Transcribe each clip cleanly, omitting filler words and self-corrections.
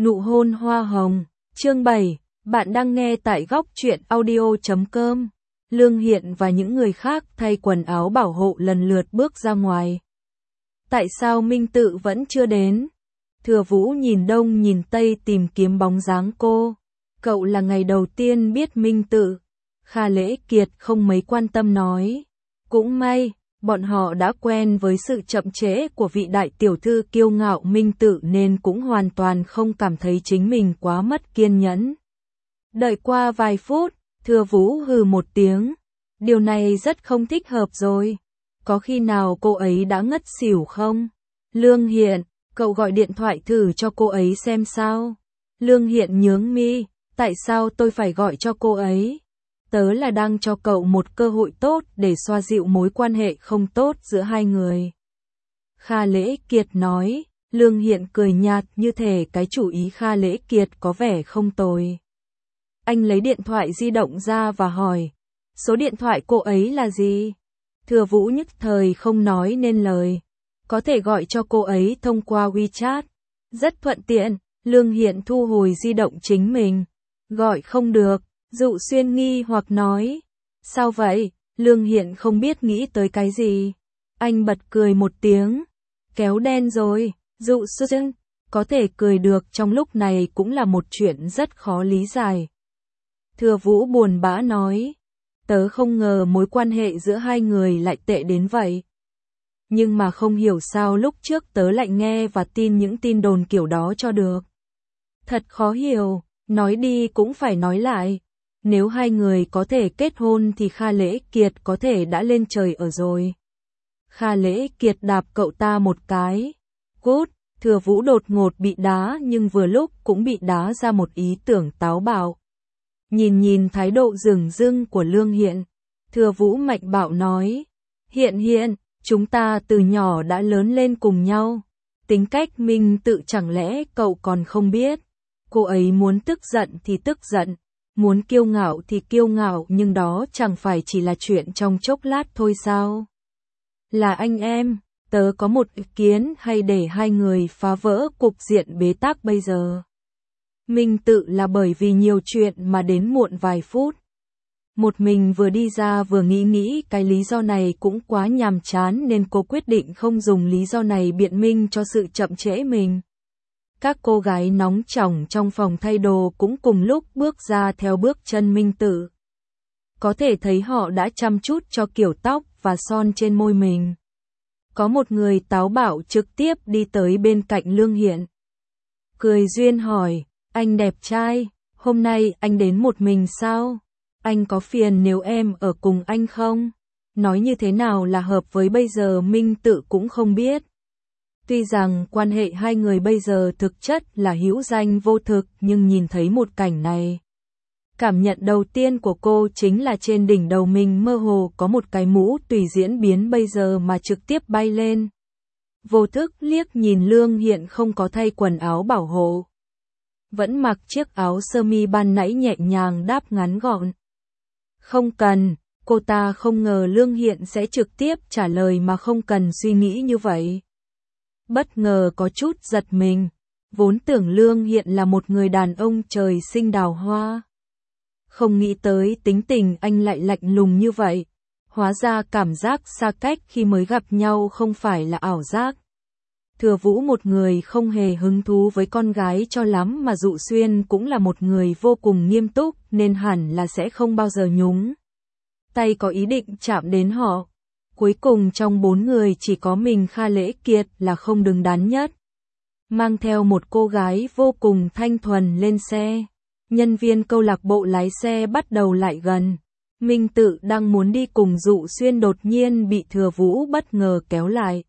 Nụ hôn hoa hồng, chương 7, bạn đang nghe tại góc truyện audio.com. Lương Hiện và những người khác thay quần áo bảo hộ lần lượt bước ra ngoài. Tại sao Minh Tự vẫn chưa đến? Thừa Vũ nhìn đông nhìn tây tìm kiếm bóng dáng cô. Cậu là ngày đầu tiên biết Minh Tự. Kha Lễ Kiệt không mấy quan tâm nói. Cũng may, bọn họ đã quen với sự chậm trễ của vị đại tiểu thư kiêu ngạo Minh Tự nên cũng hoàn toàn không cảm thấy chính mình quá mất kiên nhẫn. Đợi qua vài phút, Thừa Vũ hừ một tiếng. Điều này rất không thích hợp rồi. Có khi nào cô ấy đã ngất xỉu không? Lương Hiện, cậu gọi điện thoại thử cho cô ấy xem sao. Lương Hiện nhướng mi, tại sao tôi phải gọi cho cô ấy? Tớ là đang cho cậu một cơ hội tốt để xoa dịu mối quan hệ không tốt giữa hai người. Kha Lễ Kiệt nói, Lương Hiện cười nhạt như thể cái chủ ý Kha Lễ Kiệt có vẻ không tồi. Anh lấy điện thoại di động ra và hỏi, số điện thoại cô ấy là gì? Thừa Vũ nhất thời không nói nên lời. Có thể gọi cho cô ấy thông qua WeChat. Rất thuận tiện, Lương Hiện thu hồi di động chính mình. Gọi không được. Dụ Xuyên nghi hoặc nói. Sao vậy? Lương Hiện không biết nghĩ tới cái gì. Anh bật cười một tiếng. Kéo đen rồi. Dụ Xuyên có thể cười được trong lúc này cũng là một chuyện rất khó lý giải. Thừa Vũ buồn bã nói. Tớ không ngờ mối quan hệ giữa hai người lại tệ đến vậy. Nhưng mà không hiểu sao lúc trước tớ lại nghe và tin những tin đồn kiểu đó cho được. Thật khó hiểu, nói đi cũng phải nói lại. Nếu hai người có thể kết hôn thì Kha Lễ Kiệt có thể đã lên trời ở rồi. Kha Lễ Kiệt đạp cậu ta một cái. Cút, Thừa Vũ đột ngột bị đá nhưng vừa lúc cũng bị đá ra một ý tưởng táo bạo. Nhìn thái độ dửng dưng của Lương Hiện, Thừa Vũ mạnh bạo nói. Hiện, chúng ta từ nhỏ đã lớn lên cùng nhau. Tính cách Minh Tự chẳng lẽ cậu còn không biết. Cô ấy muốn tức giận thì tức giận. Muốn kiêu ngạo thì kiêu ngạo nhưng đó chẳng phải chỉ là chuyện trong chốc lát thôi sao? Là anh em, tớ có một ý kiến hay để hai người phá vỡ cục diện bế tắc bây giờ. Minh Tự là bởi vì nhiều chuyện mà đến muộn vài phút. Một mình vừa đi ra vừa nghĩ cái lý do này cũng quá nhàm chán nên cô quyết định không dùng lý do này biện minh cho sự chậm trễ mình. Các cô gái nóng chỏng trong phòng thay đồ cũng cùng lúc bước ra theo bước chân Minh Tự. Có thể thấy họ đã chăm chút cho kiểu tóc và son trên môi mình. Có một người táo bạo trực tiếp đi tới bên cạnh Lương Hiện. Cười duyên hỏi, anh đẹp trai, hôm nay anh đến một mình sao? Anh có phiền nếu em ở cùng anh không? Nói như thế nào là hợp với bây giờ Minh Tự cũng không biết. Tuy rằng quan hệ hai người bây giờ thực chất là hữu danh vô thực nhưng nhìn thấy một cảnh này. Cảm nhận đầu tiên của cô chính là trên đỉnh đầu mình mơ hồ có một cái mũ tùy diễn biến bây giờ mà trực tiếp bay lên. Vô thức liếc nhìn Lương Hiện không có thay quần áo bảo hộ. Vẫn mặc chiếc áo sơ mi ban nãy nhẹ nhàng đáp ngắn gọn. Không cần, cô ta không ngờ Lương Hiện sẽ trực tiếp trả lời mà không cần suy nghĩ như vậy. Bất ngờ có chút giật mình, vốn tưởng Lương Hiện là một người đàn ông trời sinh đào hoa. Không nghĩ tới tính tình anh lại lạnh lùng như vậy, hóa ra cảm giác xa cách khi mới gặp nhau không phải là ảo giác. Thừa Vũ một người không hề hứng thú với con gái cho lắm mà Dụ Xuyên cũng là một người vô cùng nghiêm túc nên hẳn là sẽ không bao giờ nhúng tay có ý định chạm đến họ. Cuối cùng trong 4 người chỉ có mình Kha Lễ Kiệt là không đứng đắn nhất. Mang theo một cô gái vô cùng thanh thuần lên xe. Nhân viên câu lạc bộ lái xe bắt đầu lại gần. Minh Tự đang muốn đi cùng Dụ Xuyên đột nhiên bị Thừa Vũ bất ngờ kéo lại.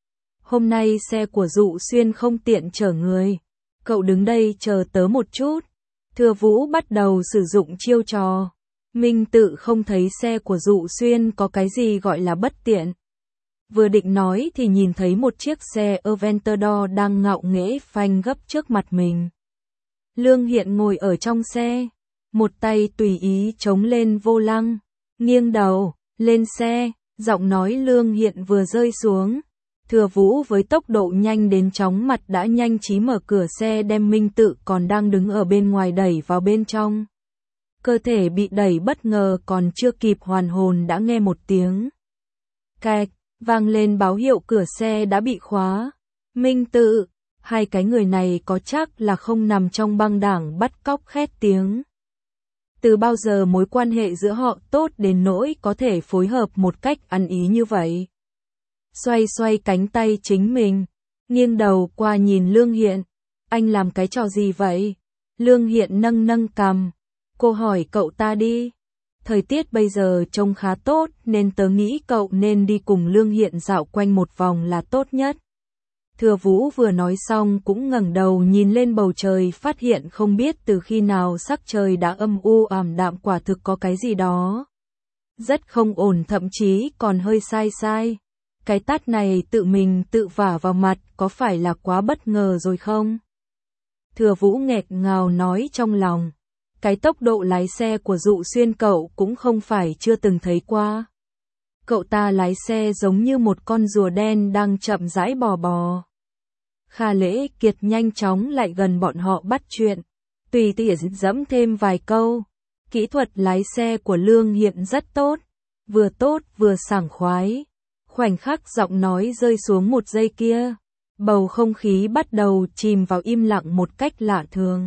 Hôm nay xe của Dụ Xuyên không tiện chở người. Cậu đứng đây chờ tớ một chút. Thừa Vũ bắt đầu sử dụng chiêu trò. Minh Tự không thấy xe của Dụ Xuyên có cái gì gọi là bất tiện. Vừa định nói thì nhìn thấy một chiếc xe Aventador đang ngạo nghễ phanh gấp trước mặt mình. Lương Hiện ngồi ở trong xe, một tay tùy ý chống lên vô lăng, nghiêng đầu, lên xe, giọng nói Lương Hiện vừa rơi xuống. Thừa Vũ với tốc độ nhanh đến chóng mặt đã nhanh trí mở cửa xe đem Minh Tự còn đang đứng ở bên ngoài đẩy vào bên trong. Cơ thể bị đẩy bất ngờ còn chưa kịp hoàn hồn đã nghe một tiếng cạch vang lên báo hiệu cửa xe đã bị khóa. Minh Tự, hai cái người này có chắc là không nằm trong băng đảng bắt cóc khét tiếng. Từ bao giờ mối quan hệ giữa họ tốt đến nỗi có thể phối hợp một cách ăn ý như vậy? Xoay xoay cánh tay chính mình, nghiêng đầu qua nhìn Lương Hiện. Anh làm cái trò gì vậy? Lương Hiện nâng nâng cằm. Cô hỏi cậu ta đi. Thời tiết bây giờ trông khá tốt nên tớ nghĩ cậu nên đi cùng Lương Hiện dạo quanh một vòng là tốt nhất. Thừa Vũ vừa nói xong cũng ngẩng đầu nhìn lên bầu trời, phát hiện không biết từ khi nào sắc trời đã âm u ảm đạm, quả thực có cái gì đó rất không ổn, thậm chí còn hơi sai sai. Cái tát này tự mình tự vả vào mặt có phải là quá bất ngờ rồi không? Thừa Vũ nghẹt ngào nói trong lòng. Cái tốc độ lái xe của Dụ Xuyên cậu cũng không phải chưa từng thấy qua. Cậu ta lái xe giống như một con rùa đen đang chậm rãi bò bò. Kha Lễ Kiệt nhanh chóng lại gần bọn họ bắt chuyện, tùy tiện dẫm thêm vài câu. Kỹ thuật lái xe của Lương Hiện rất tốt vừa sảng khoái. Khoảnh khắc giọng nói rơi xuống một giây kia, bầu không khí bắt đầu chìm vào im lặng một cách lạ thường.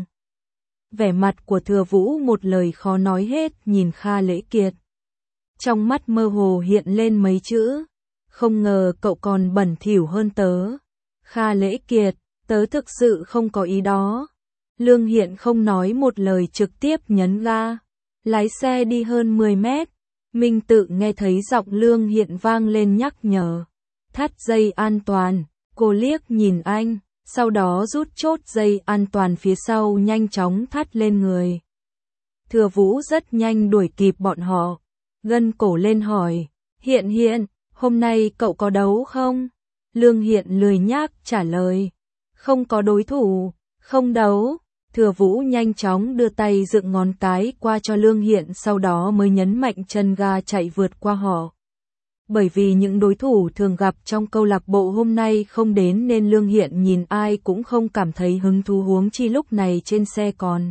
Vẻ mặt của Thừa Vũ một lời khó nói hết nhìn Kha Lễ Kiệt. Trong mắt mơ hồ hiện lên mấy chữ, không ngờ cậu còn bẩn thỉu hơn tớ. Kha Lễ Kiệt, tớ thực sự không có ý đó. Lương Hiện không nói một lời trực tiếp nhấn ga, lái xe đi hơn 10 mét. Minh Tự nghe thấy giọng Lương Hiện vang lên nhắc nhở. Thắt dây an toàn, cô liếc nhìn anh, sau đó rút chốt dây an toàn phía sau nhanh chóng thắt lên người. Thừa Vũ rất nhanh đuổi kịp bọn họ, gân cổ lên hỏi, Hiện, hôm nay cậu có đấu không? Lương Hiện lười nhác trả lời, không có đối thủ, không đấu. Thừa Vũ nhanh chóng đưa tay dựng ngón cái qua cho Lương Hiện, sau đó mới nhấn mạnh chân ga chạy vượt qua họ. Bởi vì những đối thủ thường gặp trong câu lạc bộ hôm nay không đến nên Lương Hiện nhìn ai cũng không cảm thấy hứng thú, huống chi lúc này trên xe còn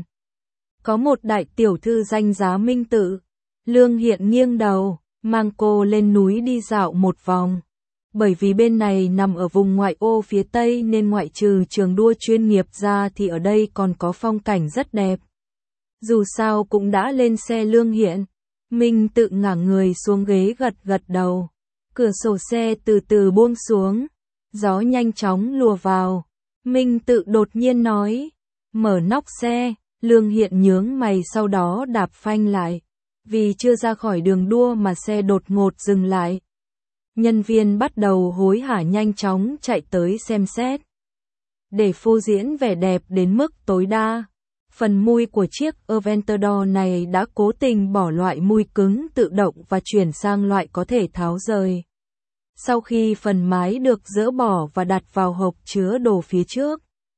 có một đại tiểu thư danh giá Minh Tự. Lương Hiện nghiêng đầu, mang cô lên núi đi dạo một vòng. Bởi vì bên này nằm ở vùng ngoại ô phía Tây nên ngoại trừ trường đua chuyên nghiệp ra thì ở đây còn có phong cảnh rất đẹp. Dù sao cũng đã lên xe Lương Hiện. Minh Tự ngả người xuống ghế gật đầu. Cửa sổ xe từ từ buông xuống. Gió nhanh chóng lùa vào. Minh Tự đột nhiên nói. Mở nóc xe. Lương Hiện nhướng mày sau đó đạp phanh lại. Vì chưa ra khỏi đường đua mà xe đột ngột dừng lại. Nhân viên bắt đầu hối hả nhanh chóng chạy tới xem xét. Để phô diễn vẻ đẹp đến mức tối đa, phần mui của chiếc Aventador này đã cố tình bỏ loại mui cứng tự động và chuyển sang loại có thể tháo rời. Sau khi phần mái được dỡ bỏ và đặt vào hộp chứa đồ phía trước,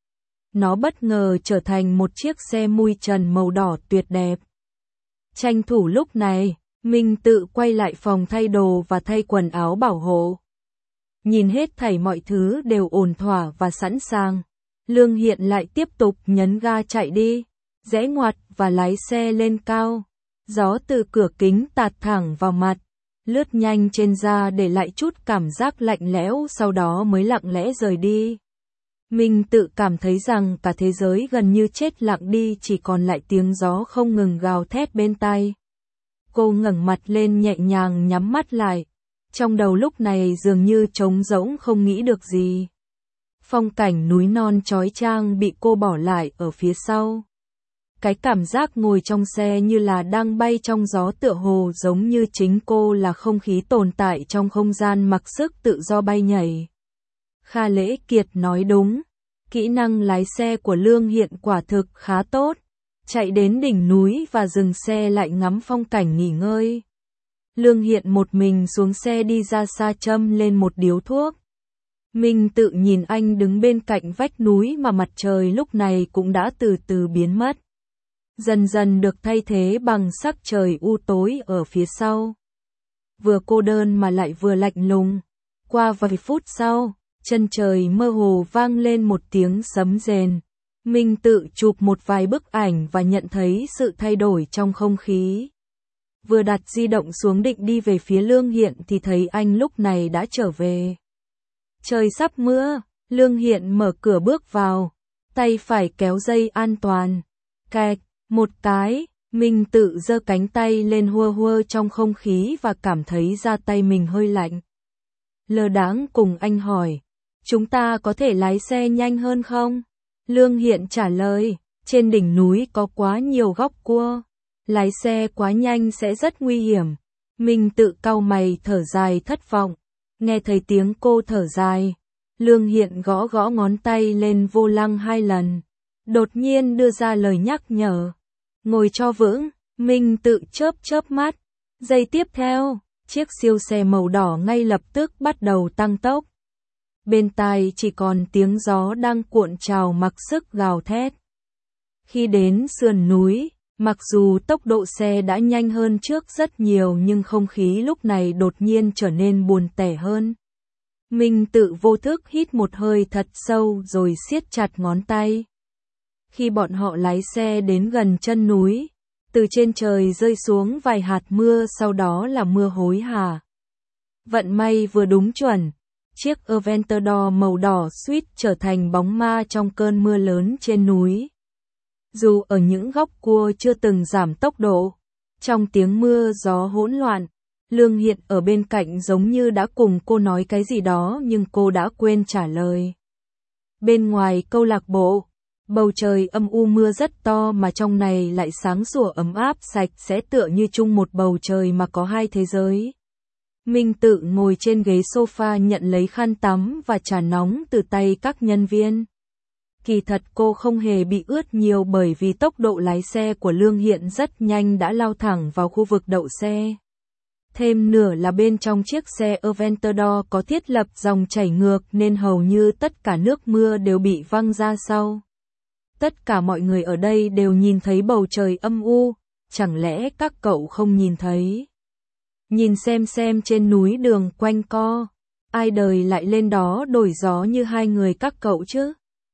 nó bất ngờ trở thành một chiếc xe mui trần màu đỏ tuyệt đẹp. Tranh thủ lúc này, Minh Tự quay lại phòng thay đồ và thay quần áo bảo hộ. Nhìn hết thảy mọi thứ đều ổn thỏa và sẵn sàng. Lương Hiện lại tiếp tục nhấn ga chạy đi, rẽ ngoặt và lái xe lên cao. Gió từ cửa kính tạt thẳng vào mặt, lướt nhanh trên da để lại chút cảm giác lạnh lẽo, sau đó mới lặng lẽ rời đi. Minh Tự cảm thấy rằng cả thế giới gần như chết lặng đi, chỉ còn lại tiếng gió không ngừng gào thét bên tai. Cô ngẩng mặt lên nhẹ nhàng nhắm mắt lại. Trong đầu lúc này dường như trống rỗng, không nghĩ được gì. Phong cảnh núi non chói chang bị cô bỏ lại ở phía sau. Cái cảm giác ngồi trong xe như là đang bay trong gió, tựa hồ giống như chính cô là không khí tồn tại trong không gian mặc sức tự do bay nhảy. Kha Lễ Kiệt nói đúng. Kỹ năng lái xe của Lương Hiện quả thực khá tốt. Chạy đến đỉnh núi và dừng xe lại ngắm phong cảnh nghỉ ngơi. Lương Hiện một mình xuống xe đi ra xa châm lên một điếu thuốc. Minh Tự nhìn anh đứng bên cạnh vách núi mà mặt trời lúc này cũng đã từ từ biến mất. Dần dần được thay thế bằng sắc trời u tối ở phía sau. Vừa cô đơn mà lại vừa lạnh lùng. Qua vài phút sau, Chân trời mơ hồ vang lên một tiếng sấm rền. Minh Tự chụp một vài bức ảnh và nhận thấy sự thay đổi trong không khí. Vừa đặt di động xuống định đi về phía Lương Hiện thì thấy anh lúc này đã trở về. Trời sắp mưa, Lương Hiện mở cửa bước vào, tay phải kéo dây an toàn. Kẹt, một cái, Minh Tự giơ cánh tay lên hua hua trong không khí và cảm thấy da tay mình hơi lạnh. Lơ đãng cùng anh hỏi, chúng ta có thể lái xe nhanh hơn không? Lương Hiện trả lời, trên đỉnh núi có quá nhiều góc cua, lái xe quá nhanh sẽ rất nguy hiểm. Minh Tự cau mày thở dài thất vọng, nghe thấy tiếng cô thở dài. Lương Hiện gõ gõ ngón tay lên vô lăng 2 lần, đột nhiên đưa ra lời nhắc nhở. Ngồi cho vững, Minh Tự chớp chớp mắt. Giây tiếp theo, chiếc siêu xe màu đỏ ngay lập tức bắt đầu tăng tốc. Bên tai chỉ còn tiếng gió đang cuộn trào mặc sức gào thét. Khi đến sườn núi, mặc dù tốc độ xe đã nhanh hơn trước rất nhiều nhưng không khí lúc này đột nhiên trở nên buồn tẻ hơn. Minh Tự vô thức hít một hơi thật sâu rồi siết chặt ngón tay. Khi bọn họ lái xe đến gần chân núi, từ trên trời rơi xuống vài hạt mưa, sau đó là mưa hối hả. Vận may vừa đúng chuẩn, chiếc Aventador màu đỏ suýt trở thành bóng ma trong cơn mưa lớn trên núi. Dù ở những góc cua chưa từng giảm tốc độ, trong tiếng mưa gió hỗn loạn, Lương Hiện ở bên cạnh giống như đã cùng cô nói cái gì đó nhưng cô đã quên trả lời. Bên ngoài câu lạc bộ, bầu trời âm u mưa rất to mà trong này lại sáng sủa ấm áp sạch sẽ tựa như chung một bầu trời mà có hai thế giới. Minh Tự ngồi trên ghế sofa nhận lấy khăn tắm và trà nóng từ tay các nhân viên. Kỳ thật cô không hề bị ướt nhiều bởi vì tốc độ lái xe của Lương Hiện rất nhanh đã lao thẳng vào khu vực đậu xe. Thêm nửa là bên trong chiếc xe Aventador có thiết lập dòng chảy ngược nên hầu như tất cả nước mưa đều bị văng ra sau. Tất cả mọi người ở đây đều nhìn thấy bầu trời âm u, chẳng lẽ các cậu không nhìn thấy? Nhìn xem trên núi đường quanh co, ai đời lại lên đó đổi gió như hai người các cậu chứ?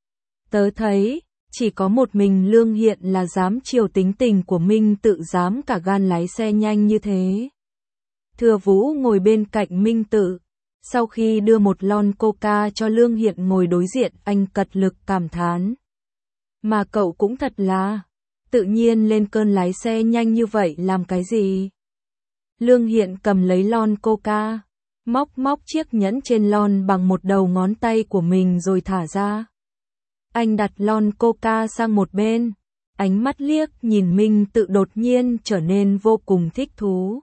Tớ thấy, chỉ có một mình Lương Hiện là dám chiều tính tình của Minh Tự, dám cả gan lái xe nhanh như thế. Thừa Vũ ngồi bên cạnh Minh Tự, sau khi đưa một lon coca cho Lương Hiện ngồi đối diện, anh cật lực cảm thán. Mà cậu cũng thật là, tự nhiên lên cơn lái xe nhanh như vậy làm cái gì? Lương Hiện cầm lấy lon coca, móc chiếc nhẫn trên lon bằng một đầu ngón tay của mình rồi thả ra. Anh đặt lon coca sang một bên, ánh mắt liếc nhìn Minh Tự đột nhiên trở nên vô cùng thích thú.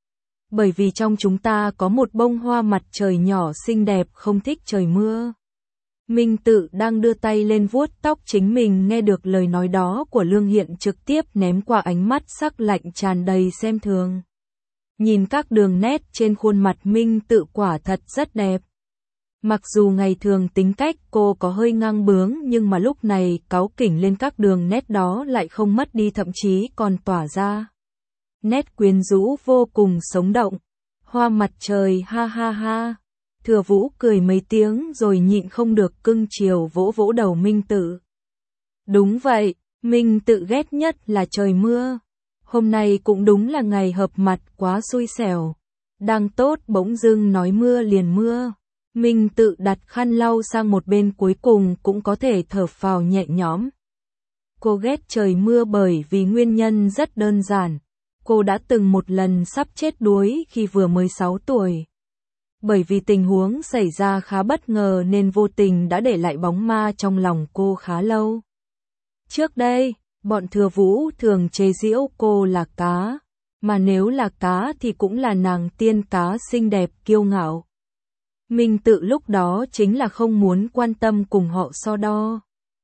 Bởi vì trong chúng ta có một bông hoa mặt trời nhỏ xinh đẹp không thích trời mưa. Minh Tự đang đưa tay lên vuốt tóc chính mình, nghe được lời nói đó của Lương Hiện trực tiếp ném qua ánh mắt sắc lạnh tràn đầy xem thường. Nhìn các đường nét trên khuôn mặt Minh Tự quả thật rất đẹp. Mặc dù ngày thường tính cách cô có hơi ngang bướng nhưng mà lúc này cáu kỉnh lên các đường nét đó lại không mất đi, thậm chí còn tỏa ra nét quyến rũ vô cùng sống động. Hoa mặt trời ha ha ha. Thừa Vũ cười mấy tiếng rồi nhịn không được cưng chiều vỗ vỗ đầu Minh Tự. Đúng vậy, Minh Tự ghét nhất là trời mưa. Hôm nay cũng đúng là ngày hợp mặt quá xui xẻo. Đang tốt bỗng dưng nói mưa liền mưa. Minh Tự đặt khăn lau sang một bên, cuối cùng cũng có thể thở phào nhẹ nhõm. Cô ghét trời mưa bởi vì nguyên nhân rất đơn giản. Cô đã từng một lần sắp chết đuối khi vừa mới 6 tuổi. Bởi vì tình huống xảy ra khá bất ngờ nên vô tình đã để lại bóng ma trong lòng cô khá lâu. Trước đây, bọn Thừa Vũ thường chế giễu cô là cá, mà nếu là cá thì cũng là nàng tiên cá xinh đẹp kiêu ngạo. Minh Tự lúc đó chính là không muốn quan tâm cùng họ so đo.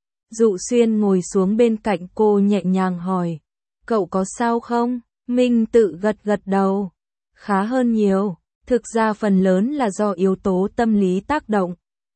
Dụ Xuyên ngồi xuống bên cạnh cô nhẹ nhàng hỏi, cậu có sao không? Minh Tự gật gật đầu, khá hơn nhiều, thực ra phần lớn là do yếu tố tâm lý tác động.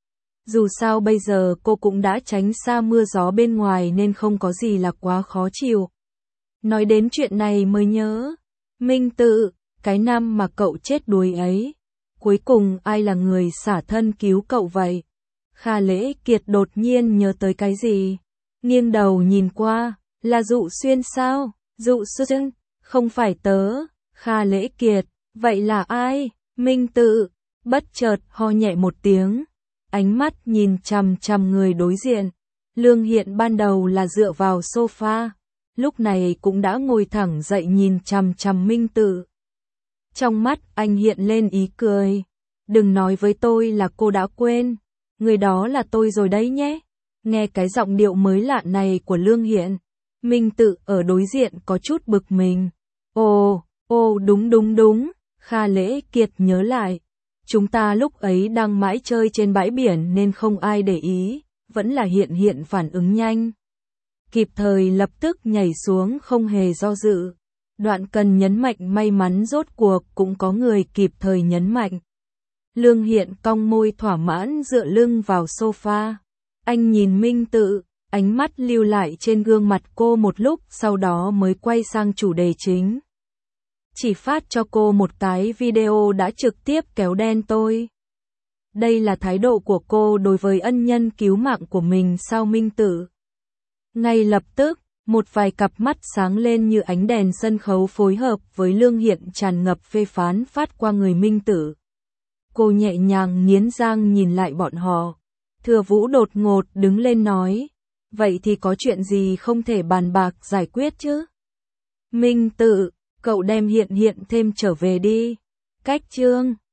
Dù sao bây giờ cô cũng đã tránh xa mưa gió bên ngoài nên không có gì là quá khó chịu. Nói đến chuyện này mới nhớ, Minh Tự, cái năm mà cậu chết đuối ấy, cuối cùng ai là người xả thân cứu cậu vậy? Kha Lễ Kiệt đột nhiên nhớ tới cái gì. Nghiêng đầu nhìn qua, là Dụ Xuyên sao? Dụ Xuyên, không phải tớ. Kha Lễ Kiệt, vậy là ai? Minh Tự, bất chợt ho nhẹ một tiếng. Ánh mắt nhìn chằm chằm người đối diện. Lương Hiện ban đầu là dựa vào sofa, lúc này cũng đã ngồi thẳng dậy nhìn chằm chằm Minh Tự. Trong mắt anh hiện lên ý cười. Đừng nói với tôi là cô đã quên. Người đó là tôi rồi đấy nhé. Nghe cái giọng điệu mới lạ này của Lương Hiện, Minh Tự ở đối diện có chút bực mình. Ồ, đúng. Kha Lễ Kiệt nhớ lại. Chúng ta lúc ấy đang mãi chơi trên bãi biển nên không ai để ý, vẫn là Hiện phản ứng nhanh. Kịp thời lập tức nhảy xuống không hề do dự. Đoạn cần nhấn mạnh may mắn rốt cuộc cũng có người kịp thời nhấn mạnh. Lương Hiện cong môi thỏa mãn dựa lưng vào sofa. Anh nhìn Minh Tự, ánh mắt lưu lại trên gương mặt cô một lúc sau đó mới quay sang chủ đề chính. Chỉ phát cho cô một cái video đã trực tiếp kéo đen tôi. Đây là thái độ của cô đối với ân nhân cứu mạng của mình sao Minh Tự? Ngay lập tức, một vài cặp mắt sáng lên như ánh đèn sân khấu phối hợp với Lương Hiện tràn ngập phê phán phát qua người Minh Tự. Cô nhẹ nhàng nghiến răng nhìn lại bọn họ. Thừa Vũ đột ngột đứng lên nói. Vậy thì có chuyện gì không thể bàn bạc giải quyết chứ? Minh Tự, cậu đem Hiện thêm trở về đi. Cách chương